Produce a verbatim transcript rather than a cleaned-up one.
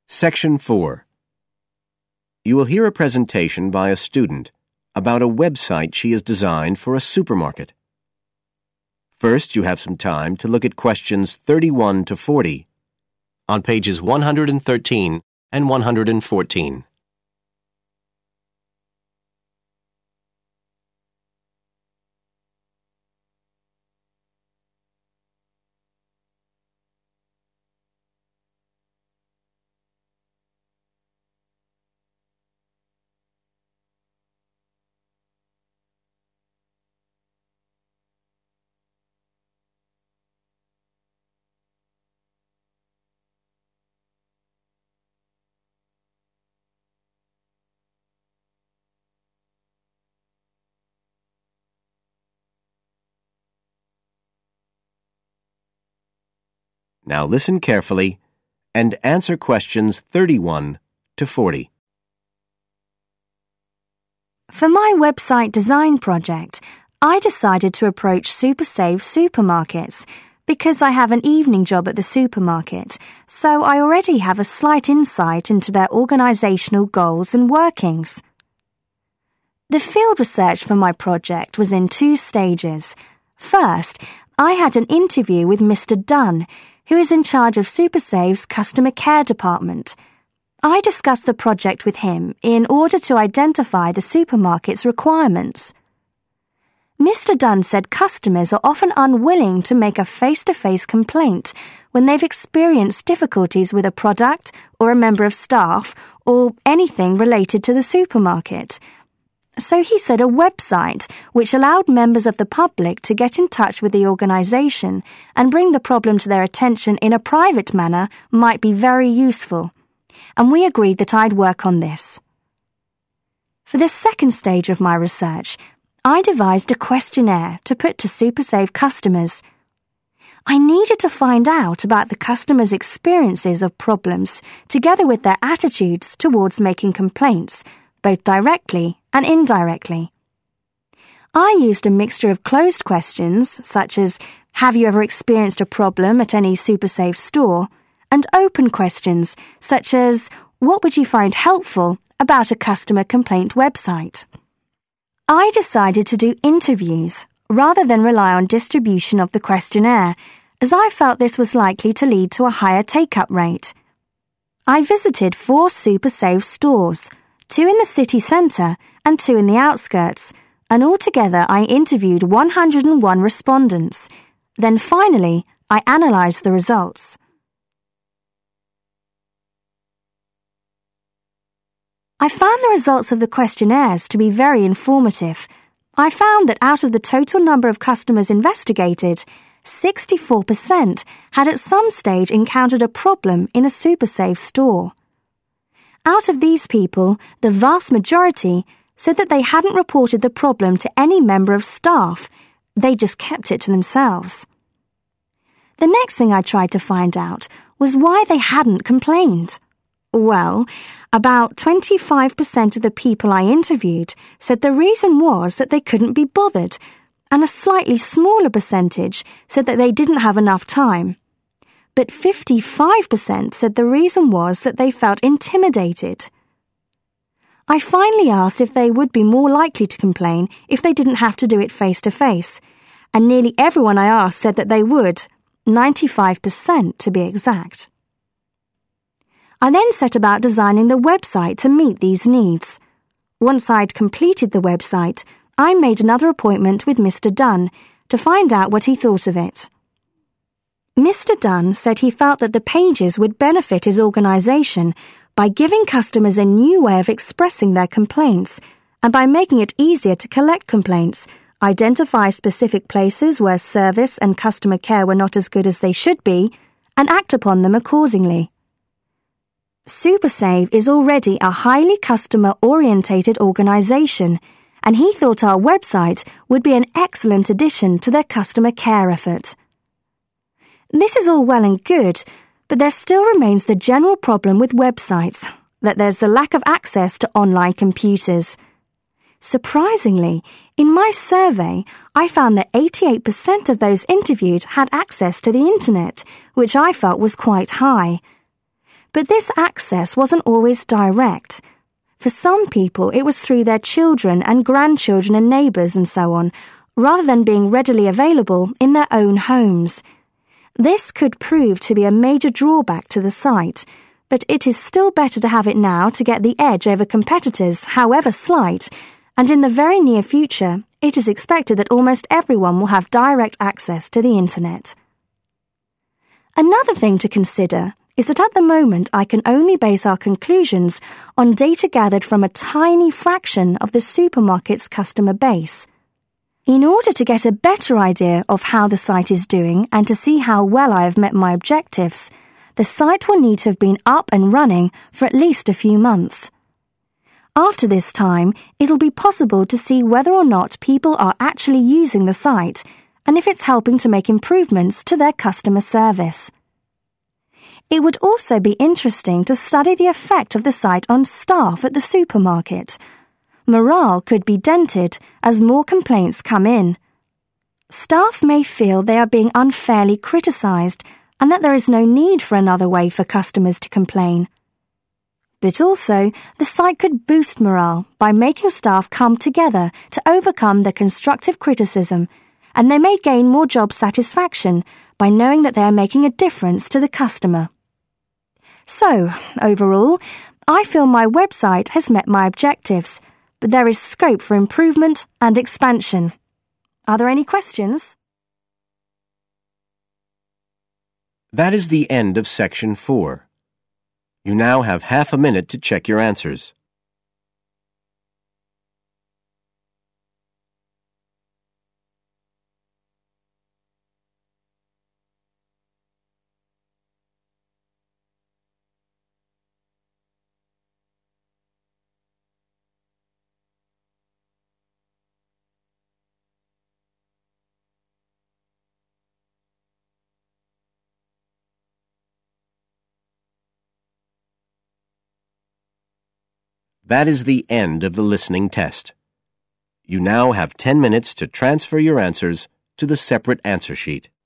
Section four. You will hear a presentation by a student about a website she has designed for a supermarket. First, you have some time to look at questions thirty-one to forty on pages one hundred thirteen and one hundred fourteen. Now listen carefully and answer questions thirty-one to forty. For my website design project, I decided to approach SuperSave supermarkets because I have an evening job at the supermarket, so I already have a slight insight into their organizational goals and workings. The field research for my project was in two stages. First, I had an interview with Mister Dunn, who is in charge of SuperSave's customer care department. I discussed the project with him in order to identify the supermarket's requirements. Mister Dunn said customers are often unwilling to make a face-to-face complaint when they've experienced difficulties with a product or a member of staff or anything related to the supermarket. So he said a website which allowed members of the public to get in touch with the organization and bring the problem to their attention in a private manner might be very useful, and we agreed that I'd work on this. For the second stage of my research, I devised a questionnaire to put to SuperSave customers. I needed to find out about the customers' experiences of problems together with their attitudes towards making complaints, both directly and indirectly. I used a mixture of closed questions, such as, have you ever experienced a problem at any SuperSave store? And open questions, such as, what would you find helpful about a customer complaint website? I decided to do interviews rather than rely on distribution of the questionnaire, as I felt this was likely to lead to a higher take-up rate. I visited four SuperSave stores, two in the city centre and two in the outskirts, and altogether I interviewed one hundred one respondents. Then finally, I analysed the results. I found the results of the questionnaires to be very informative. I found that out of the total number of customers investigated, sixty-four percent had at some stage encountered a problem in a SuperSave store. Out of these people, the vast majority said that they hadn't reported the problem to any member of staff. They just kept it to themselves. The next thing I tried to find out was why they hadn't complained. Well, about twenty-five percent of the people I interviewed said the reason was that they couldn't be bothered, and a slightly smaller percentage said that they didn't have enough time. But fifty-five percent said the reason was that they felt intimidated. I finally asked if they would be more likely to complain if they didn't have to do it face-to-face, and nearly everyone I asked said that they would, ninety-five percent to be exact. I then set about designing the website to meet these needs. Once I'd completed the website, I made another appointment with Mister Dunn to find out what he thought of it. Mister Dunn said he felt that the pages would benefit his organisation by giving customers a new way of expressing their complaints and by making it easier to collect complaints, identify specific places where service and customer care were not as good as they should be, and act upon them accordingly. SuperSave is already a highly customer-orientated organisation, and he thought our website would be an excellent addition to their customer care effort. This is all well and good, but there still remains the general problem with websites, that there's the lack of access to online computers. Surprisingly, in my survey, I found that eighty-eight percent of those interviewed had access to the internet, which I felt was quite high. But this access wasn't always direct. For some people, it was through their children and grandchildren and neighbours and so on, rather than being readily available in their own homes. This could prove to be a major drawback to the site, but it is still better to have it now to get the edge over competitors, however slight, and in the very near future, it is expected that almost everyone will have direct access to the internet. Another thing to consider is that at the moment I can only base our conclusions on data gathered from a tiny fraction of the supermarket's customer base. In order to get a better idea of how the site is doing and to see how well I have met my objectives, the site will need to have been up and running for at least a few months. After this time, it'll be possible to see whether or not people are actually using the site and if it's helping to make improvements to their customer service. It would also be interesting to study the effect of the site on staff at the supermarket. Morale could be dented as more complaints come in. Staff may feel they are being unfairly criticised and that there is no need for another way for customers to complain. But also, the site could boost morale by making staff come together to overcome the constructive criticism, and they may gain more job satisfaction by knowing that they are making a difference to the customer. So, overall, I feel my website has met my objectives, but there is scope for improvement and expansion. Are there any questions? That is the end of section four. You now have half a minute to check your answers. That is the end of the listening test. You now have ten minutes to transfer your answers to the separate answer sheet.